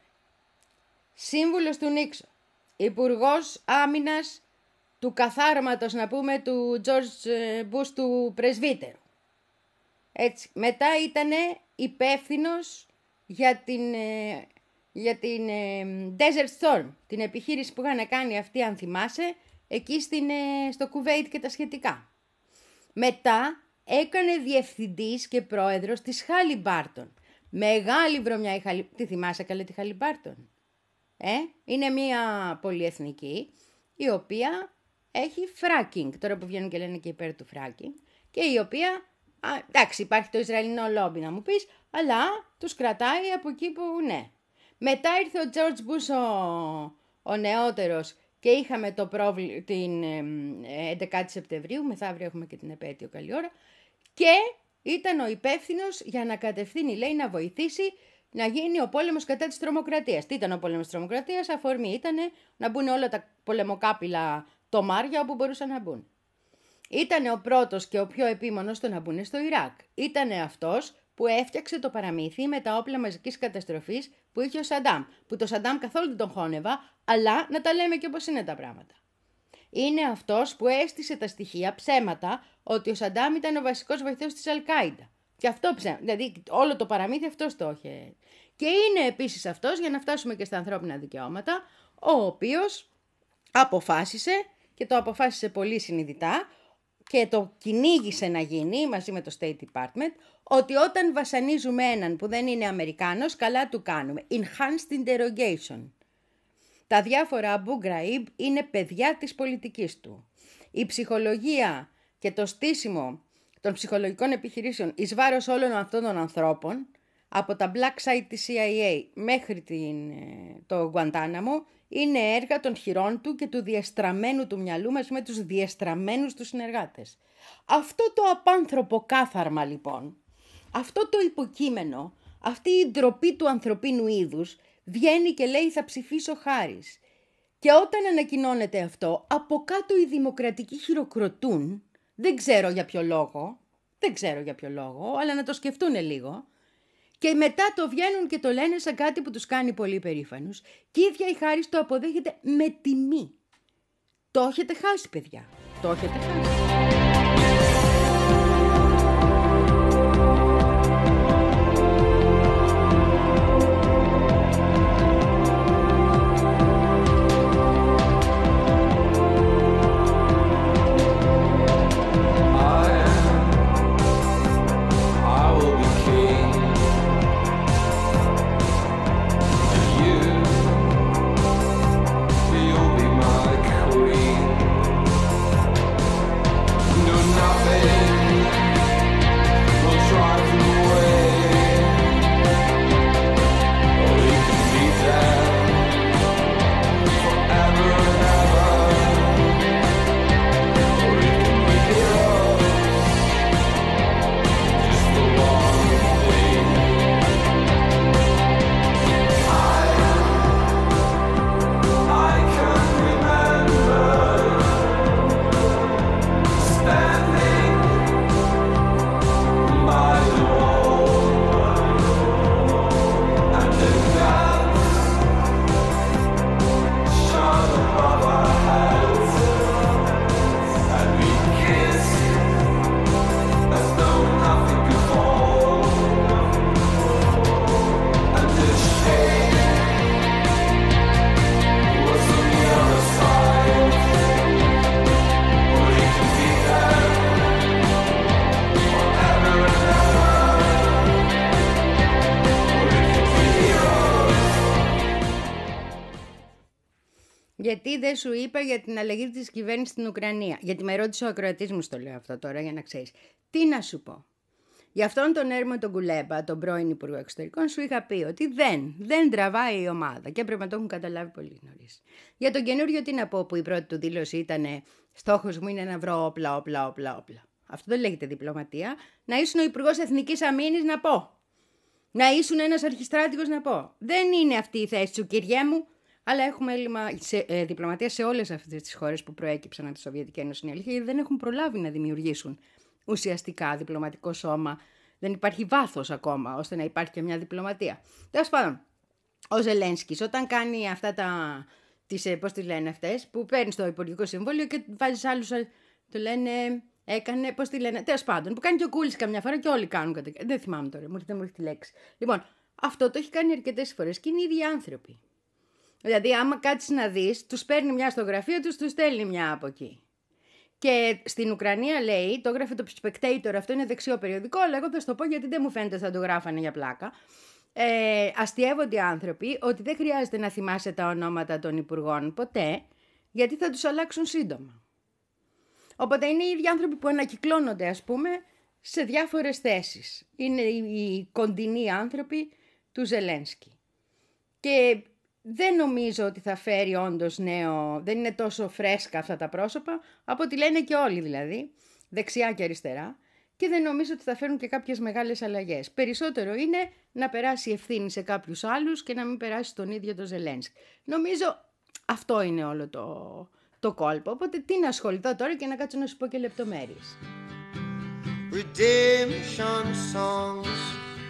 σύμβουλος του Νίξον, υπουργός άμυνας του καθάρματος, να πούμε, του George Bush του πρεσβύτερου. Έτσι. Μετά ήταν υπεύθυνος για την, για την Desert Storm, την επιχείρηση που είχαν κάνει αυτοί, αν θυμάσαι, εκεί στην, στο Κουβέιτ και τα σχετικά. Μετά έκανε διευθυντής και πρόεδρος της Halliburton. Μεγάλη βρωμιά η Halliburton. Τι θυμάσαι καλέ τη Halliburton? Ε? Είναι μια πολυεθνική η οποία έχει fracking. Τώρα που βγαίνουν και λένε και υπέρ του fracking. Και η οποία, α, εντάξει, υπάρχει το Ισραηλινό λόμπι να μου πεις, αλλά τους κρατάει από εκεί που ναι. Μετά ήρθε ο George Bush ο, ο νεότερος και είχαμε το πρόβλημα την έντεκα Σεπτεμβρίου, μεθαύριο έχουμε και την επέτειο, καλή ώρα, και ήταν ο υπεύθυνος για να κατευθύνει, λέει, να βοηθήσει να γίνει ο πόλεμος κατά της τρομοκρατίας. Τι ήταν ο πόλεμος της τρομοκρατίας? Αφορμή ήταν να μπουν όλα τα πολεμοκάπηλα τομάρια όπου μπορούσαν να μπουν. Ήτανε ο πρώτος και ο πιο επίμονος στο να μπουν στο Ιράκ. Ήτανε αυτός που έφτιαξε το παραμύθι με τα όπλα μαζικής καταστροφής που είχε ο Σαντάμ. Που το Σαντάμ καθόλου δεν τον χώνευα, αλλά να τα λέμε και όπως είναι τα πράγματα. Είναι αυτός που έστησε τα στοιχεία ψέματα ότι ο Σαντάμ ήταν ο βασικός βοηθός της Αλ-Κάιντα. Και αυτό ψέματα, δηλαδή όλο το παραμύθι αυτός το είχε. Και είναι επίσης αυτός, για να φτάσουμε και στα ανθρώπινα δικαιώματα, ο οποίος αποφάσισε, και το αποφάσισε πολύ συνειδητά, και το κυνήγησε να γίνει μαζί με το State Department, ότι όταν βασανίζουμε έναν που δεν είναι Αμερικάνος, καλά του κάνουμε. Enhanced interrogation. Τα διάφορα Abu Ghraib είναι παιδιά της πολιτικής του. Η ψυχολογία και το στήσιμο των ψυχολογικών επιχειρήσεων εις βάρος όλων αυτών των ανθρώπων, από τα Black Site της σι άι έι μέχρι την, το Guantanamo, είναι έργα των χειρών του και του διεστραμμένου του μυαλού μας με τους διεστραμμένους του συνεργάτες. Αυτό το απάνθρωπο κάθαρμα λοιπόν, αυτό το υποκείμενο, αυτή η ντροπή του ανθρωπίνου είδους, βγαίνει και λέει θα ψηφίσω Χάρις. Και όταν ανακοινώνεται αυτό, από κάτω οι δημοκρατικοί χειροκροτούν, δεν ξέρω για ποιο λόγο, δεν ξέρω για ποιο λόγο, αλλά να το σκεφτούν λίγο. Και μετά το βγαίνουν και το λένε σαν κάτι που τους κάνει πολύ περήφανους. Και η ίδια η Χάρις το αποδέχεται με τιμή. Το έχετε χάσει, παιδιά. Το έχετε χάσει. Γιατί δεν σου είπα για την αλλαγή της κυβέρνησης στην Ουκρανία? Γιατί με ρώτησε ο ακροατής μου, στο λέω αυτό τώρα για να ξέρεις. Τι να σου πω. Για αυτόν τον Έρμο τον Κουλέμπα, τον πρώην Υπουργό Εξωτερικών, σου είχα πει ότι δεν, δεν τραβάει η ομάδα και πρέπει να το έχουν καταλάβει πολύ νωρίς. Για τον καινούριο τι να πω, που η πρώτη του δήλωση ήταν στόχος μου είναι να βρω όπλα, όπλα, όπλα, όπλα. Αυτό δεν λέγεται διπλωματία. Να ήσουν ο Υπουργός Εθνικής Αμήνης να πω. Να ήσουν ένας αρχιστράτηγος να πω. Δεν είναι αυτή η θέση σου, κυριέ μου. Αλλά έχουμε έλλειμμα σε, ε, διπλωματία σε όλες αυτές τις χώρες που προέκυψαν από τη Σοβιετική Ένωση. Είναι αλήθεια, γιατί δεν έχουν προλάβει να δημιουργήσουν ουσιαστικά διπλωματικό σώμα. Δεν υπάρχει βάθος ακόμα ώστε να υπάρχει και μια διπλωματία. Τέλος πάντων, ο Ζελένσκις όταν κάνει αυτά τα. Τις, πώς τις λένε αυτές, που παίρνει στο Υπουργικό Συμβούλιο και βάζει άλλους. Το λένε. Έκανε. Πώς τη λένε. Τέλος πάντων, που κάνει και ο Κούλης καμιά φορά και όλοι κάνουν κατά. Δεν θυμάμαι τώρα, μου έρχεται, μου έρχεται τη λέξη. Λοιπόν, αυτό το έχει κάνει αρκετές φορές και είναι οι ίδιοι άνθρωποι. Δηλαδή, άμα κάτσεις να δεις, τους παίρνει μια στο γραφείο τους, τους στέλνει μια από εκεί. Και στην Ουκρανία λέει, το έγραφε το Spectator, αυτό είναι δεξιό περιοδικό, αλλά εγώ θα σου το πω γιατί δεν μου φαίνεται θα το γράφανε για πλάκα. Ε, αστειεύονται οι άνθρωποι ότι δεν χρειάζεται να θυμάσαι τα ονόματα των υπουργών ποτέ, γιατί θα τους αλλάξουν σύντομα. Οπότε είναι οι ίδιοι άνθρωποι που ανακυκλώνονται, ας πούμε, σε διάφορες θέσεις. Είναι οι κοντινοί άνθρωποι του Ζελένσκι. Και δεν νομίζω ότι θα φέρει όντως νέο, δεν είναι τόσο φρέσκα αυτά τα πρόσωπα, από ό,τι λένε και όλοι δηλαδή, δεξιά και αριστερά, και δεν νομίζω ότι θα φέρουν και κάποιες μεγάλες αλλαγές. Περισσότερο είναι να περάσει ευθύνη σε κάποιους άλλους και να μην περάσει στον ίδιο τον Ζελένσκι. Νομίζω αυτό είναι όλο το, το κόλπο, οπότε τι να ασχοληθώ τώρα και να κάτσω να σου πω και λεπτομέρειες. Redemption songs.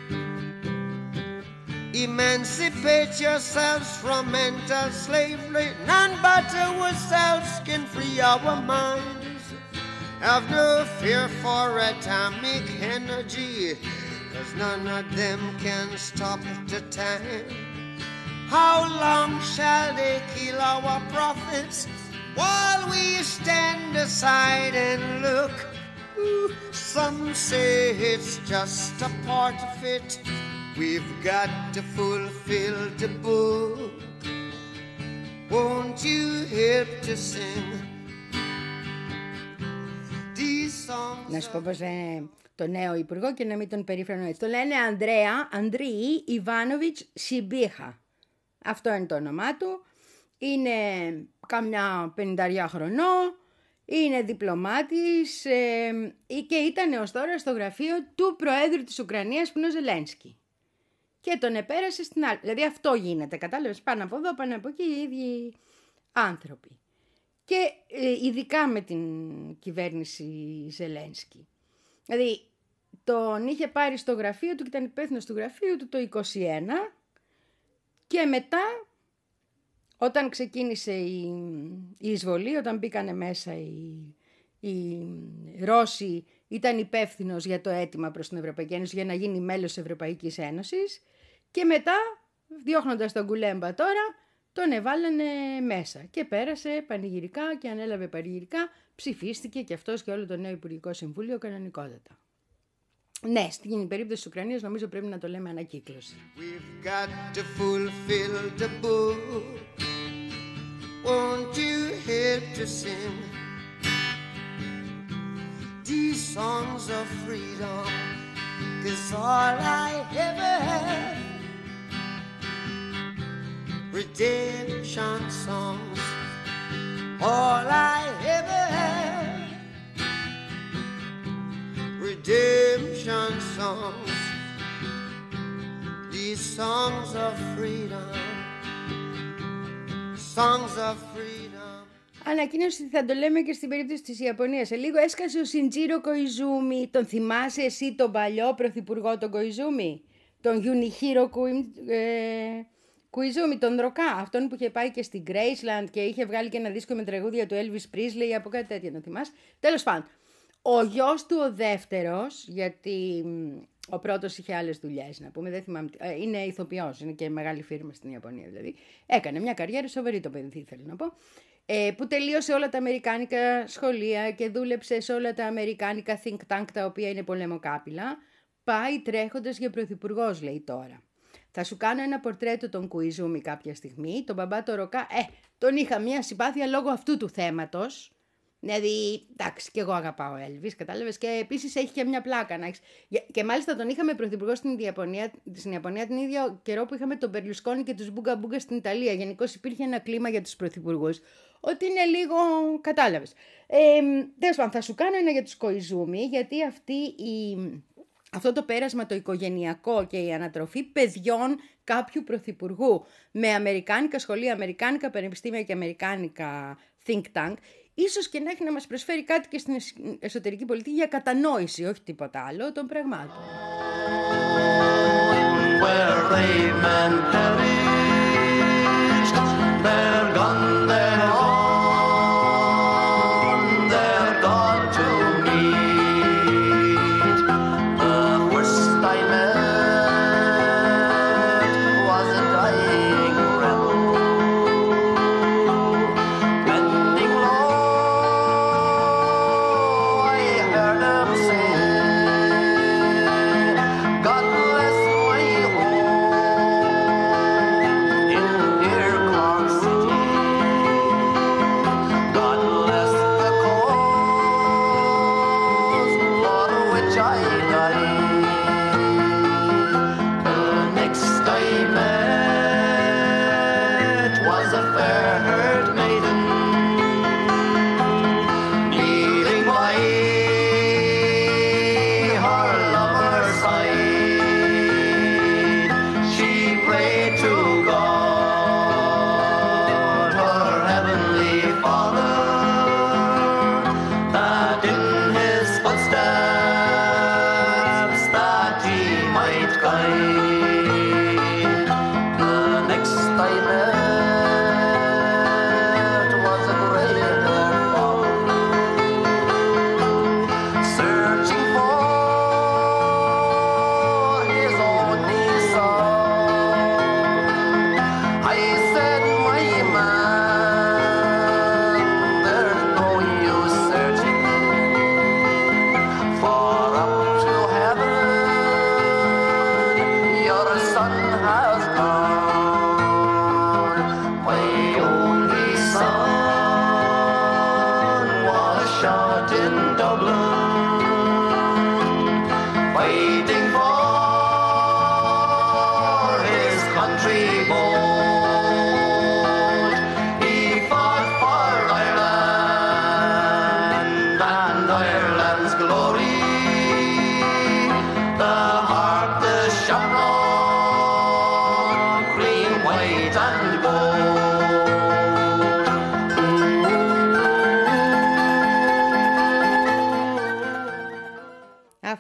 Emancipate yourselves from mental slavery. None but ourselves can free our minds. Have no fear for atomic energy, 'cause none of them can stop the time. How long shall they kill our prophets while we stand aside and look? Ooh, some say it's just a part of it. We've got to fulfill the book. Won't you help to sing these songs? Να σου πω πως λένε το νέο υπουργό και να μην τον περίφρονω έτσι. Το λένε Ανδρέα, Ανδρή Ιβάνοβιτς Σιμπίχα. Αυτό είναι το όνομά του. Είναι καμιά πενηνταριά χρονών. Είναι διπλωμάτης ε, και ήταν έως τώρα στο γραφείο του Προέδρου της Ουκρανίας που είναι ο Ζελένσκι. Και τον επέρασε στην άλλη. Δηλαδή αυτό γίνεται, κατάλαβες, πάνω από εδώ, πάνω από εκεί, οι ίδιοι άνθρωποι. Και ε, ειδικά με την κυβέρνηση Ζελένσκι. Δηλαδή, τον είχε πάρει στο γραφείο του και ήταν υπεύθυνος του γραφείου του το είκοσι ένα και μετά, όταν ξεκίνησε η, η εισβολή, όταν μπήκανε μέσα οι, οι Ρώσοι, ήταν υπεύθυνος για το αίτημα προς την Ευρωπαϊκή Ένωση για να γίνει μέλος της Ευρωπαϊκής Ένωσης και μετά, διώχνοντας τον Κουλέμπα τώρα, τον εβάλανε μέσα και πέρασε πανηγυρικά και ανέλαβε πανηγυρικά, ψηφίστηκε και αυτός και όλο το νέο Υπουργικό Συμβούλιο κανονικότατα. Ναι, στην περίπτωση της Ουκρανίας νομίζω πρέπει να το λέμε ανακύκλωση. We've got to fulfill the book. Won't you help to sing these songs of freedom? 'Cause all I ever had, redemption songs, all I ever had, redemption songs, these songs of freedom, songs of freedom. Ανακοίνωση ότι θα το λέμε και στην περίπτωση της Ιαπωνίας. Σε λίγο έσκασε ο Σιντζίρο Κοϊζούμι. Τον θυμάσαι εσύ τον παλιό πρωθυπουργό τον Κοϊζούμι? Τον Γιουνιχίρο Κοϊζούμι, τον Ροκά. Αυτόν που είχε πάει και στην Graceland και είχε βγάλει και ένα δίσκο με τραγούδια του Elvis Presley, από κάτι τέτοιο, να θυμάσαι. Τέλος πάντων, ο γιος του ο δεύτερος, γιατί ο πρώτος είχε άλλες δουλειές, να πούμε, δεν θυμάμαι, είναι ηθοποιός, είναι και μεγάλη φίρμα στην Ιαπωνία δηλαδή. Έκανε μια καριέρα σοβαρή το παιδί, θέλω να πω. Ε, που τελείωσε όλα τα αμερικάνικα σχολεία και δούλεψε σε όλα τα αμερικάνικα think tank τα οποία είναι πολεμοκάπηλα. Πάει τρέχοντας για πρωθυπουργός, λέει τώρα. Θα σου κάνω ένα πορτρέτο τον Κοϊζούμι κάποια στιγμή. Τον μπαμπά το Ροκά, ε, τον είχα μια συμπάθεια λόγω αυτού του θέματος. Δηλαδή, εντάξει, και εγώ αγαπάω Elvis, κατάλαβες. Και επίσης έχει και μια πλάκα να έχεις. Και μάλιστα τον είχαμε πρωθυπουργό στην Ιαπωνία, στην Ιαπωνία την ίδια καιρό που είχαμε τον Μπερλουσκόνη και τους Μπούγκα Μπούγκα στην Ιταλία. Γενικώς υπήρχε ένα κλίμα για τους πρωθυπουργούς, ότι είναι λίγο, κατάλαβες. Ε, τέλος πάντων, θα σου κάνω ένα για τους Κοϊζούμι, γιατί αυτή η... αυτό το πέρασμα το οικογενειακό και η ανατροφή παιδιών κάποιου πρωθυπουργού με αμερικάνικα σχολεία, αμερικάνικα πανεπιστήμια και αμερικάνικα think tank, ίσως και να έχει να μας προσφέρει κάτι και στην εσωτερική πολιτική για κατανόηση, όχι τίποτα άλλο, των πραγμάτων.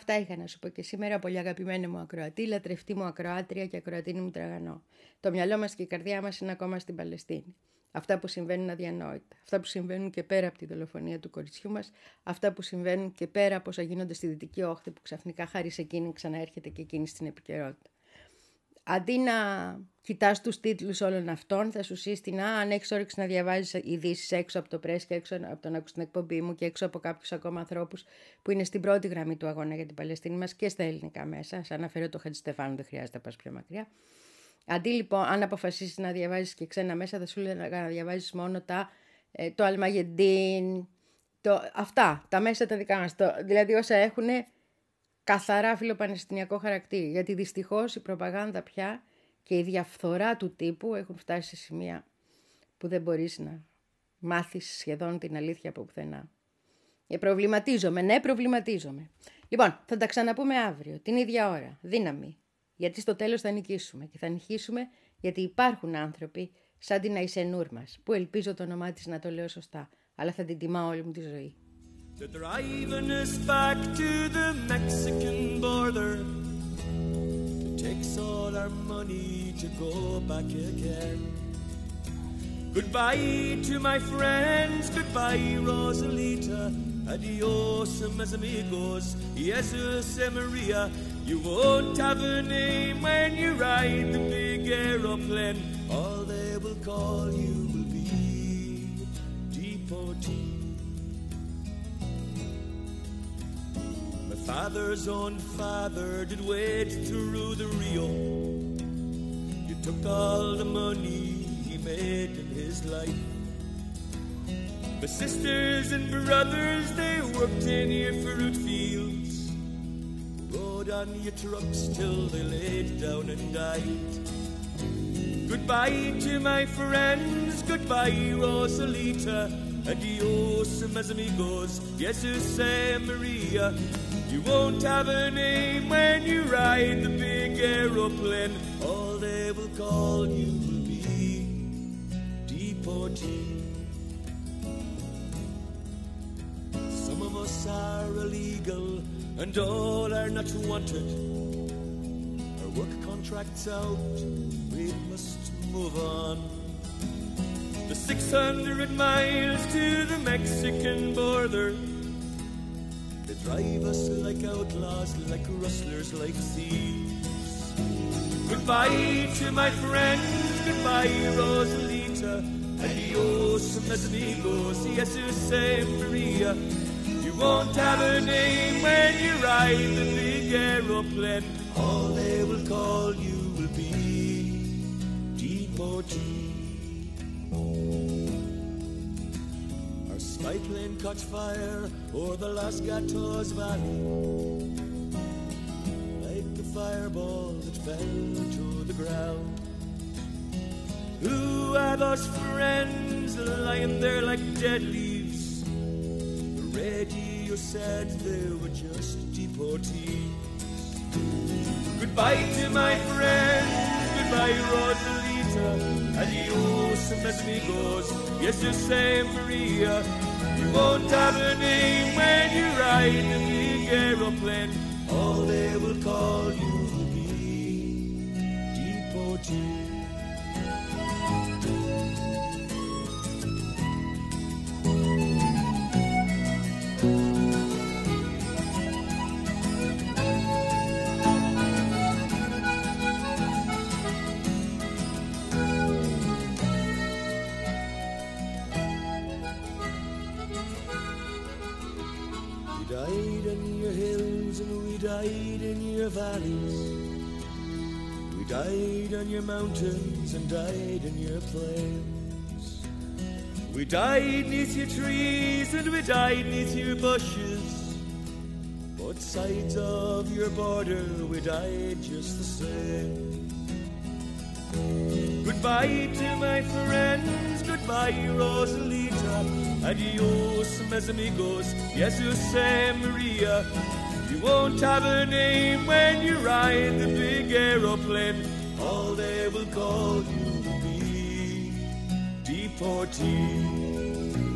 Αυτά είχα να σου πω και σήμερα, πολύ αγαπημένη μου ακροατή, λατρευτή μου ακροάτρια και ακροατίνη μου τραγανό. Το μυαλό μας και η καρδιά μας είναι ακόμα στην Παλαιστίνη. Αυτά που συμβαίνουν αδιανόητα. Αυτά που συμβαίνουν και πέρα από τη δολοφονία του κοριτσιού μας. Αυτά που συμβαίνουν και πέρα από όσα γίνονται στη Δυτική Όχθη, που ξαφνικά χάρη σε εκείνη ξαναέρχεται και εκείνη στην επικαιρότητα. Αντί να κοιτάς τους τίτλους όλων αυτών, θα σου σύστηνα, αν έχεις όρεξη να διαβάζεις ειδήσεις έξω από το πρέσ και έξω από τον ακούς την εκπομπή μου και έξω από κάποιους ακόμα ανθρώπους που είναι στην πρώτη γραμμή του αγώνα για την Παλαιστίνη μας και στα ελληνικά μέσα. Σαν αναφέρω το Χατζηστεφάνου, δεν χρειάζεται να πας πιο μακριά. Αντί λοιπόν, αν αποφασίσεις να διαβάζεις και ξένα μέσα, θα σου λέω να διαβάζεις μόνο τα, ε, το Αλμαγεντίν, το, αυτά, τα μέσα τα δικά μας. Το, δηλαδή όσα έχουν καθαρά φιλοπαλαιστινιακό χαρακτήρα. Γιατί δυστυχώς η προπαγάνδα πια και η διαφθορά του τύπου έχουν φτάσει σε σημεία που δεν μπορείς να μάθεις σχεδόν την αλήθεια από πουθενά. Ε, προβληματίζομαι, ναι, προβληματίζομαι. Λοιπόν, θα τα ξαναπούμε αύριο, την ίδια ώρα, δύναμη. Γιατί στο τέλος θα νικήσουμε. Και θα νικήσουμε γιατί υπάρχουν άνθρωποι σαν την Αϊσενούρ μας, που ελπίζω το όνομά της να το λέω σωστά, αλλά θα την τιμάω όλη μου τη ζωή. They're driving us back to the Mexican border. It takes all our money to go back again. Goodbye to my friends, goodbye Rosalita. Adios, mis amigos, Jesus and Maria. You won't have a name when you ride the big aeroplane. All they will call you will be deportee. My father's own father did wade through the Rio. You took all the money he made in his life. My sisters and brothers, they worked in your fruit fields, rode on your trucks till they laid down and died. Goodbye to my friends, goodbye Rosalita. Adios, mis amigos, Jesus and Maria. You won't have a name when you ride the big aeroplane. All they will call you will be deportee. Some of us are illegal and all are not wanted. Our work contracts out, we must move on. The six hundred miles to the Mexican border, they drive us like outlaws, like rustlers, like thieves. Goodbye to my friends, goodbye Rosalita. Adios, mis amigos, Jesus and Maria. You won't have a name when you ride the big aeroplane. All they will call you will be deportee. Our spy plane caught fire o'er the Los Gatos Valley, like a fireball that fell to the ground. Who are those friends lying there like dead leaves? The radio said they were just deportees. Goodbye to my friends, goodbye Rosalita. Adios, mis amigos, Jesus and Maria. You won't have a name when you ride the big aeroplane. All they will call you will be deportee. Died in your valleys, we died on your mountains and died in your plains. We died neath your trees and we died neath your bushes. Both sides of your border we died just the same. Goodbye to my friends, goodbye Rosalita. Adios, mis amigos, Jesus and Maria. You won't have a name when you ride the big aeroplane. All they will call you will be deportee.